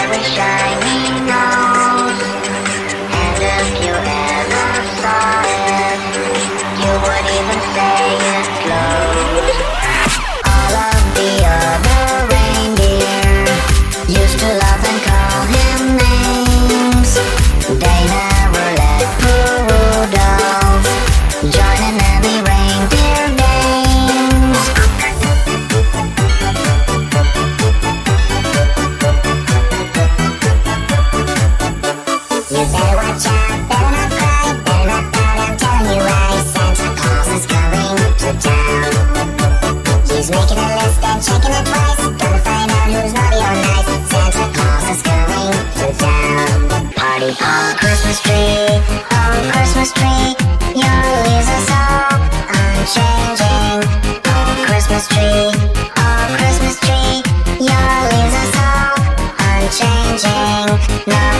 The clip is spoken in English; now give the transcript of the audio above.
very shiny nose. And if you ever saw it, you would even say it glows. All of the other reindeer used to laugh and call him names. They never let poor Rudolph join in any reindeer games. You better watch out, better not cry, better not pout, I'm telling you why. Santa Claus is coming to town. He's making a list and checking it twice, gonna find out who's naughty or nice. Santa Claus is coming to town. Party on Christmas tree, oh Christmas tree, your leaves are so unchanging. Oh Christmas tree, your leaves are so unchanging. No